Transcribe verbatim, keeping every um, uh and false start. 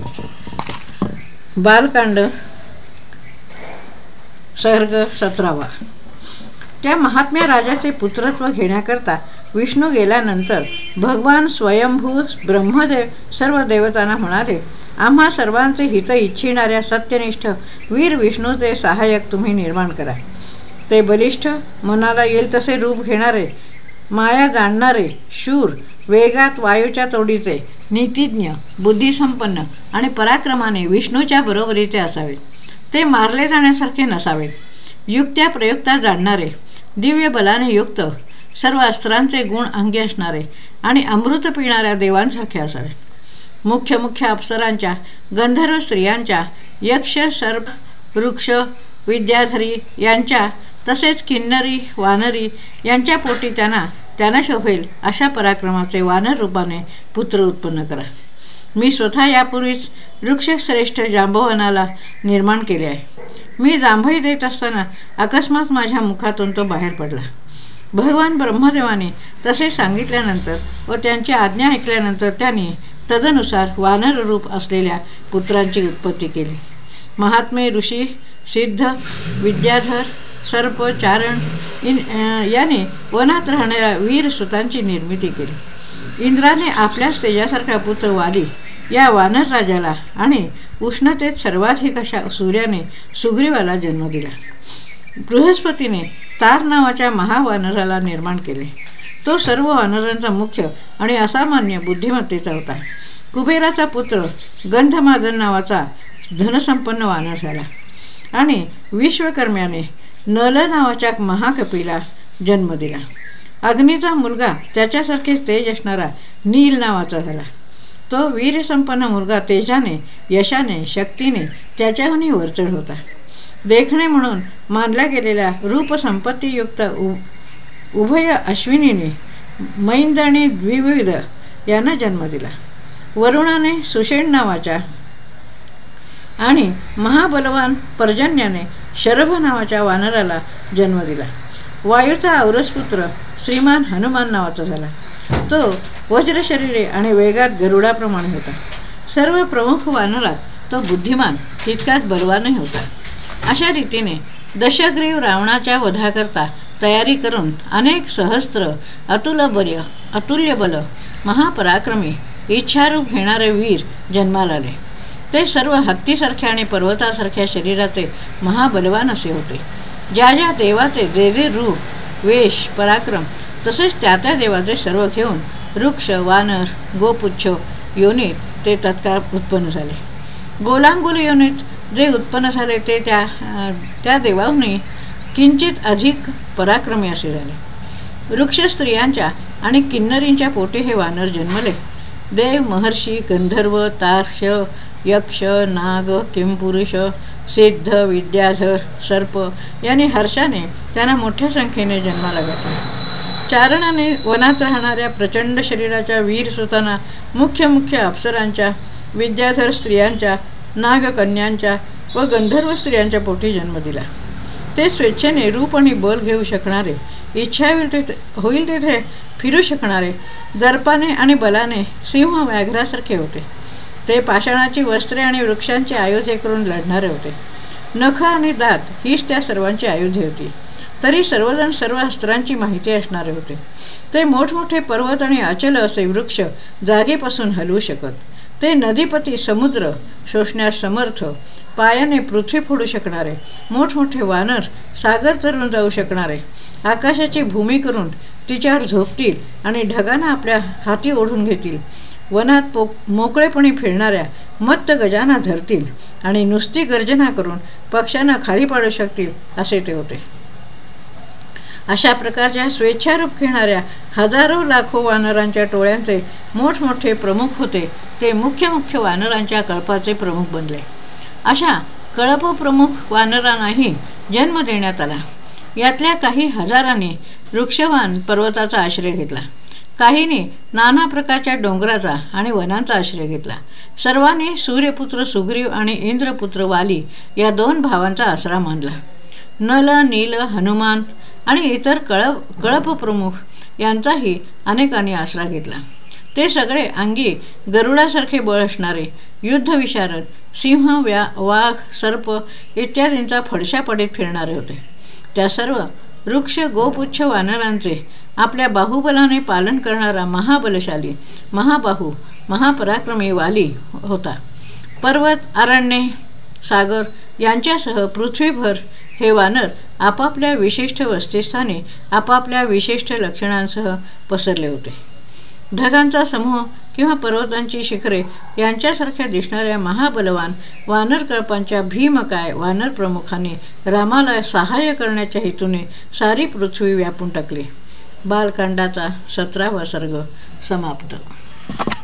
बालकांड सर्ग सतरावा. त्या महात्म्या राजाचे पुत्रत्व घेण्याकरता विष्णू गेल्यानंतर भगवान स्वयंभू ब्रह्मदेव सर्व देवतांना म्हणाले, आम्हा सर्वांचे हित इच्छिणाऱ्या सत्यनिष्ठ वीर विष्णूचे सहाय्यक तुम्ही निर्माण करा. ते बलिष्ठ, मनाला येईल तसे रूप घेणारे, माया जाणणारे, शूर, वेगात वायूच्या तोडीचे, नीतिज्ञ, बुद्धिसंपन्न आणि पराक्रमाने विष्णूच्या बरोबरीचे असावे. ते मारले जाण्यासारखे नसावेत. युक्त्या प्रयुक्ता जाणणारे, दिव्य बलाने युक्त, सर्व अस्त्रांचे गुण अंगी असणारे आणि अमृत पिणाऱ्या देवांसारखे असावे. मुख्य मुख्य अप्सरांच्या, गंधर्व स्त्रियांच्या, यक्ष, सर्प, वृक्ष, विद्याधरी यांच्या, तसेच किन्नरी, वानरी यांच्या पोटी त्यांना त्यांना शोभेल अशा पराक्रमाचे वानर रूपाने पुत्र उत्पन्न करा. मी स्वतः यापूर्वीच वृक्षश्रेष्ठ जांबवनाला निर्माण केले आहे. मी जांभई देत असताना अकस्मात माझ्या मुखातून तो बाहेर पडला. भगवान ब्रह्मदेवाने तसे सांगितल्यानंतर व त्यांची आज्ञा ऐकल्यानंतर त्यांनी तदनुसार वानर रूप असलेल्या पुत्रांची उत्पत्ती केली. महात्मे, ऋषी, सिद्ध, विद्याधर, सर्प, चारण इन याने वनात राहणाऱ्या वीर सुतांची निर्मिती केली. इंद्राने आपल्याच तेजासारखा पुत्र वाली या वानर राजाला आणि उष्णतेत सर्वाधिक अशा सूर्याने सुग्रीवाला जन्म दिला. बृहस्पतीने तार नावाच्या महावानराला निर्माण केले. तो सर्व वानरांचा मुख्य आणि असामान्य बुद्धिमत्तेचा होता. कुबेराचा पुत्र गंधमादन नावाचा धनसंपन्न वानर झाला आणि विश्वकर्म्याने नल नावाच्या महाकपीला जन्म दिला. अग्नीचा मुलगा त्याच्यासारखेच तेज असणारा नील नावाचा झाला. तो वीरसंपन्न मुलगा तेजाने, यशाने, शक्तीने त्याच्याहूनही वरचढ होता. देखणे म्हणून मानल्या गेलेल्या रूपसंपत्तीयुक्त उ उभय अश्विनीने मैंद आणि द्विविध यांना जन्म दिला. वरुणाने सुषेण नावाच्या आणि महाबलवान पर्जन्याने शरभ नावाच्या वानराला जन्म दिला. वायूचा औरसपुत्र श्रीमान हनुमान नावाचा झाला. तो वज्रशरीरे आणि वेगात गरुडाप्रमाणे होता. सर्व प्रमुख वानरात तो बुद्धिमान तितकाच बलवानही होता. अशा रीतीने दशग्रीव रावणाच्या वधाकरता तयारी करून अनेक सहस्त्र अतुल बल अतुल्य बल महापराक्रमी इच्छारूप घेणारे वीर जन्माला आले. ते सर्व हत्तीसारख्या आणि पर्वतासारख्या शरीराचे महाबलवान असे होते. ज्या ज्या देवाचे जे जे रूप, वेश, पराक्रम तसेच त्या त्या देवाचे सर्व घेऊन वृक्ष, वानर, गोपुच्छ योनीत ते तत्काळ उत्पन्न झाले. गोलांगुल योनीत जे उत्पन्न झाले ते त्या त्या देवाहूनही किंचित अधिक पराक्रमी असे झाले. वृक्ष स्त्रियांच्या आणि किन्नरींच्या पोटी हे वानर जन्मले. देव, महर्षी, गंधर्व, तार्क्ष, यक्ष, नाग, किंपुरुष, सिद्ध, विद्याधर, सर्प यांनी हर्षाने त्यांना मोठ्या संख्येने जन्माला घातले. चारणाने वनात राहणाऱ्या प्रचंड शरीराच्या वीरसुतांना मुख्य मुख्य अप्सरांच्या, विद्याधर स्त्रियांच्या, नागकन्यांच्या व गंधर्व स्त्रियांच्या पोटी जन्म दिला. ते स्वेच्छेने रूप आणि बल घेऊ शकणारे, इच्छा होईल तिथे होईल तिथे फिरू शकणारे, दर्पाने आणि बलाने सिंह व्याघ्रासारखे होते. ते पाषाणाची वस्त्रे आणि वृक्षांची आयुधे करून लढणारे होते. नख आणि दात हीच त्या सर्वांची आयुधे होती. तरी सर्वजण सर्व अस्त्रांची माहिती असणारे होते. ते मोठमोठे पर्वत आणि अचल असे वृक्ष जागेपासून हलवू शकत. ते नदीपती समुद्र शोषण्यास समर्थ, पायाने पृथ्वी फोडू शकणारे, मोठमोठे वानर सागर तरून जाऊ शकणारे, आकाशाची भूमी करून तिच्यावर झोपतील आणि ढगांना आपल्या हाती ओढून घेतील, वनात पो मोकळेपणी फिरणाऱ्या मत्त गजांना धरतील आणि नुसती गर्जना करून पक्ष्यांना खाली पाडू शकतील असे ते होते. अशा प्रकारच्या स्वेच्छारूप घेणाऱ्या हजारो लाखो वानरांच्या टोळ्यांचे मोठमोठे प्रमुख होते. ते मुख्य मुख्य वानरांच्या कळपाचे प्रमुख बनले. अशा कळपप्रमुख वानरांनाही जन्म देण्यात आला. यातल्या काही हजारांनी वृक्षवान पर्वताचा आश्रय घेतला. काहींनी नाना प्रकारच्या डोंगराचा आणि वनांचा आश्रय घेतला. सर्वांनी सूर्यपुत्र सुग्रीव आणि इंद्रपुत्र वाली या दोन भावांचा आसरा मानला. नल, नील, हनुमान आणि इतर कळप कळपप्रमुख यांचाही अनेकांनी आसरा घेतला. ते सगळे अंगी गरुडासारखे बळ असणारे, युद्धविशारद, सिंह, व्या वाघ, सर्प इत्यादींचा फडशा पडीत फिरणारे होते. त्या सर्व वृक्ष गोपुच्छ वानरांचे आपल्या बाहुबलाने पालन करणारा महाबलशाली, महाबाहू, महापराक्रमी वाली होता. पर्वत, अरण्ये, सागर यांच्यासह पृथ्वीभर हे वानर आपापल्या विशिष्ट वस्तीस्थानी आपापल्या विशिष्ट लक्षणांसह पसरले होते. ढगांचा समूह किंवा पर्वतांची शिखरे यांच्यासारख्या दिसणाऱ्या महाबलवान वानरकल्पांच्या भीमकाय वानर प्रमुखाने रामाला सहाय्य करण्याच्या हेतूने सारी पृथ्वी व्यापून टाकली. बालकांडाचा सतरावा सर्ग समाप्त.